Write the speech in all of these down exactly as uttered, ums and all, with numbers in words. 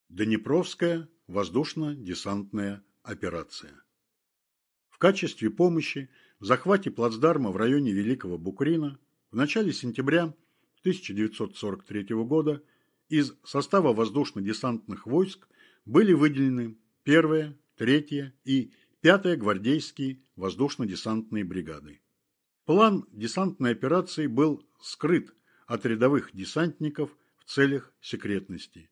Днепровская воздушно-десантная операция. В качестве помощи в захвате плацдарма в районе Великого Букрина в начале сентября тысяча девятьсот сорок третьего года из состава воздушно-десантных войск были выделены первая, третья и пятая гвардейские воздушно-десантные бригады. План десантной операции был скрыт от рядовых десантников в целях секретности.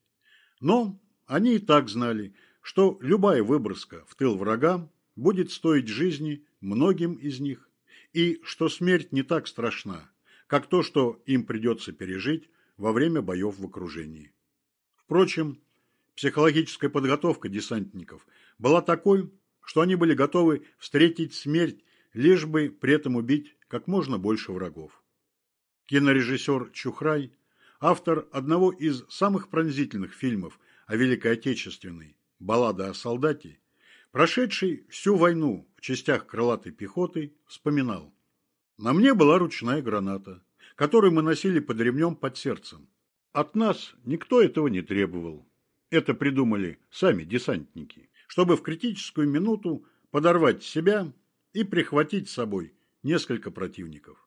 Но они и так знали, что любая выброска в тыл врага будет стоить жизни многим из них, и что смерть не так страшна, как то, что им придется пережить во время боев в окружении. Впрочем, психологическая подготовка десантников была такой, что они были готовы встретить смерть, лишь бы при этом убить как можно больше врагов. Кинорежиссер Чухрай, автор одного из самых пронзительных фильмов о Великой Отечественной «Баллада о солдате», прошедший всю войну в частях крылатой пехоты, вспоминал: «На мне была ручная граната, которую мы носили под ремнем под сердцем. От нас никто этого не требовал. Это придумали сами десантники, чтобы в критическую минуту подорвать себя и прихватить с собой несколько противников».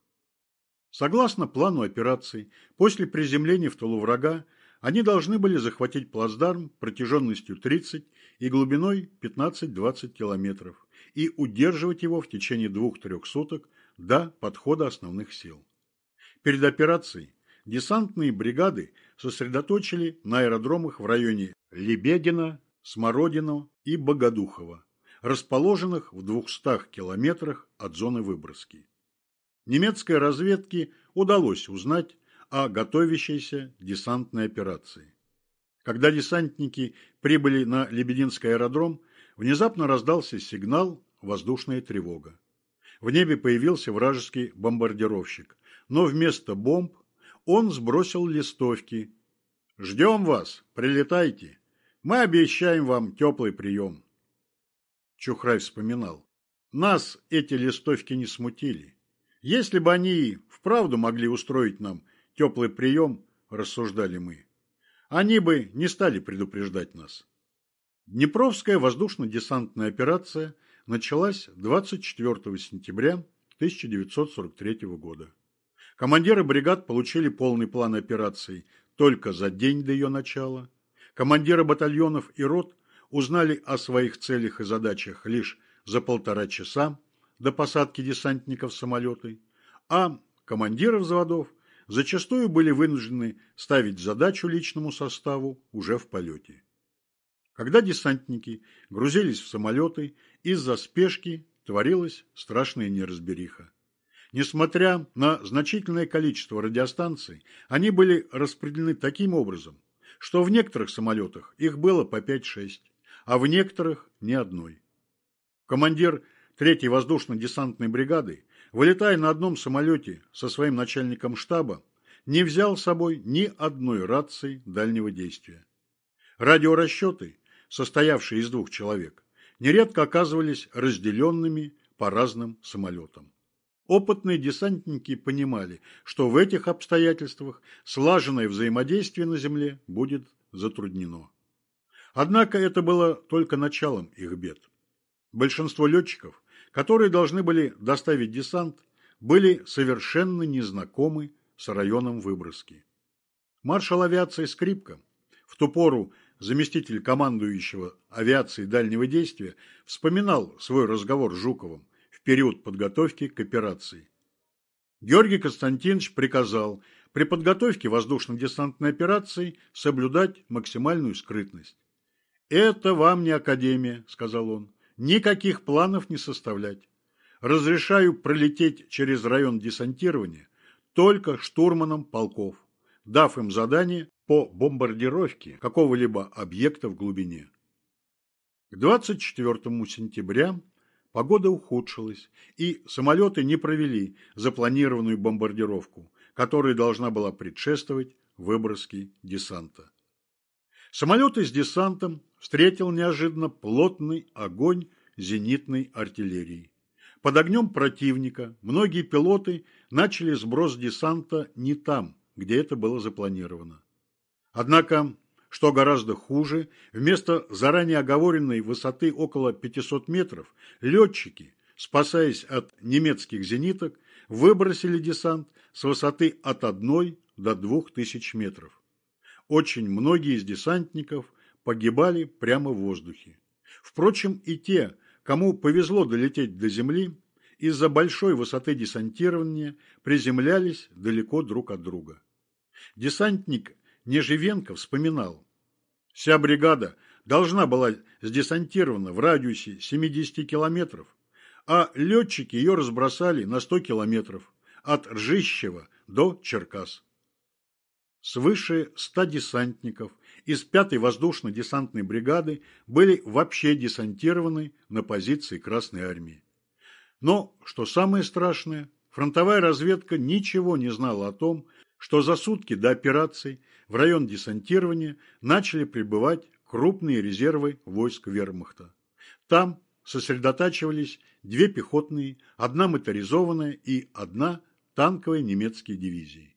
Согласно плану операции, после приземления в тылу врага они должны были захватить плацдарм протяженностью тридцать и глубиной пятнадцать-двадцать километров и удерживать его в течение двух-трех суток до подхода основных сил. Перед операцией десантные бригады сосредоточили на аэродромах в районе Лебедина, Смородино и Богодухова, расположенных в двухстах километрах от зоны выброски. Немецкой разведке удалось узнать о готовящейся десантной операции. Когда десантники прибыли на Лебединский аэродром, внезапно раздался сигнал «Воздушная тревога». В небе появился вражеский бомбардировщик, но вместо бомб он сбросил листовки: «Ждем вас, прилетайте, мы обещаем вам теплый прием». Чухрай вспоминал: «Нас эти листовки не смутили. Если бы они вправду могли устроить нам теплый прием, рассуждали мы, они бы не стали предупреждать нас». Днепровская воздушно-десантная операция началась двадцать четвёртого сентября тысяча девятьсот сорок третьего года. Командиры бригад получили полный план операции только за день до ее начала. Командиры батальонов и рот узнали о своих целях и задачах лишь за полтора часа до посадки десантников в самолеты, а командиры взводов зачастую были вынуждены ставить задачу личному составу уже в полете. Когда десантники грузились в самолеты, из-за спешки творилась страшная неразбериха. Несмотря на значительное количество радиостанций, они были распределены таким образом, что в некоторых самолетах их было по пять-шесть, а в некоторых ни одной. Командир третьей воздушно-десантной бригады, вылетая на одном самолете со своим начальником штаба, не взял с собой ни одной рации дальнего действия. Радиорасчеты, состоявшие из двух человек, нередко оказывались разделенными по разным самолетам. Опытные десантники понимали, что в этих обстоятельствах слаженное взаимодействие на земле будет затруднено. Однако это было только началом их бед. Большинство летчиков, которые должны были доставить десант, были совершенно незнакомы с районом выброски. Маршал авиации Скрипка, в ту пору заместитель командующего авиацией дальнего действия, вспоминал свой разговор с Жуковым в период подготовки к операции. Георгий Константинович приказал при подготовке воздушно-десантной операции соблюдать максимальную скрытность. «Это вам не академия», – сказал он. «Никаких планов не составлять. Разрешаю пролететь через район десантирования только штурманам полков, дав им задание по бомбардировке какого-либо объекта в глубине». К двадцать четвёртому сентября погода ухудшилась, и самолеты не провели запланированную бомбардировку, которая должна была предшествовать выброске десанта. Самолеты с десантом встретил неожиданно плотный огонь зенитной артиллерии. Под огнем противника многие пилоты начали сброс десанта не там, где это было запланировано. Однако что гораздо хуже, вместо заранее оговоренной высоты около пятисот метров, летчики, спасаясь от немецких зениток, выбросили десант с высоты от одной до двух тысяч метров. Очень многие из десантников погибали прямо в воздухе. Впрочем, и те, кому повезло долететь до земли, из-за большой высоты десантирования приземлялись далеко друг от друга. Десантник Неживенко вспоминал: «Вся бригада должна была сдесантирована в радиусе семидесяти километров, а летчики ее разбросали на сто километров от Ржищева до Черкас». Свыше ста десантников из пятой воздушно-десантной бригады были вообще десантированы на позиции Красной Армии. Но, что самое страшное, фронтовая разведка ничего не знала о том, что за сутки до операции в район десантирования начали прибывать крупные резервы войск вермахта. Там сосредотачивались две пехотные, одна моторизованная и одна танковая немецкие дивизии.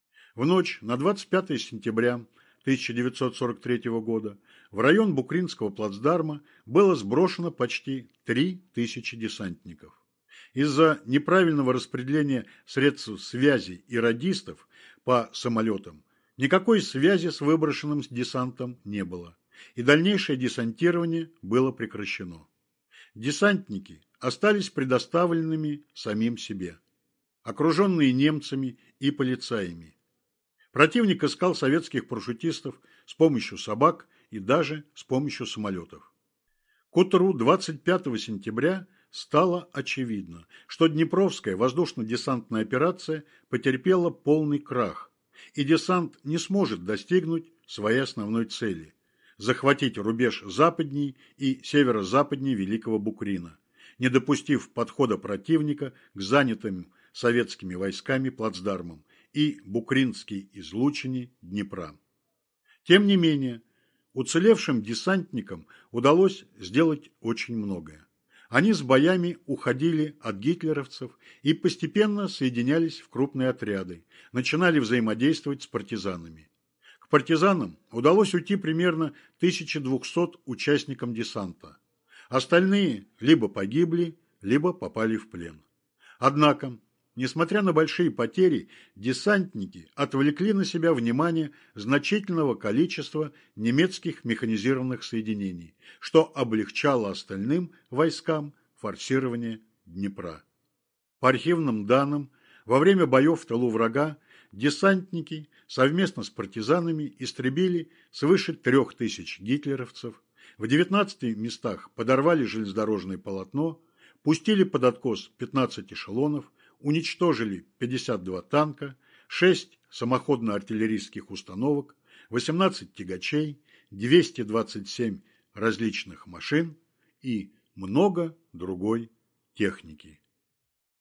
В ночь на двадцать пятое сентября тысяча девятьсот сорок третьего года в район Букринского плацдарма было сброшено почти три тысячи десантников. Из-за неправильного распределения средств связи и радистов по самолетам никакой связи с выброшенным десантом не было, и дальнейшее десантирование было прекращено. Десантники остались предоставленными самим себе, окруженные немцами и полицаями. Противник искал советских парашютистов с помощью собак и даже с помощью самолетов. К утру двадцать пятого сентября стало очевидно, что Днепровская воздушно-десантная операция потерпела полный крах, и десант не сможет достигнуть своей основной цели – захватить рубеж западней и северо-западней Великого Букрина, не допустив подхода противника к занятым советскими войсками плацдармам и Букринской излучине Днепра. Тем не менее, уцелевшим десантникам удалось сделать очень многое. Они с боями уходили от гитлеровцев и постепенно соединялись в крупные отряды, начинали взаимодействовать с партизанами. К партизанам удалось уйти примерно тысяча двести участникам десанта. Остальные либо погибли, либо попали в плен. Однако, несмотря на большие потери, десантники отвлекли на себя внимание значительного количества немецких механизированных соединений, что облегчало остальным войскам форсирование Днепра. По архивным данным, во время боев в тылу врага десантники совместно с партизанами истребили свыше трех тысяч гитлеровцев, в девятнадцати местах подорвали железнодорожное полотно, пустили под откос пятнадцать эшелонов, уничтожили пятьдесят два танка, шесть самоходно-артиллерийских установок, восемнадцать тягачей, двести двадцать семь различных машин и много другой техники.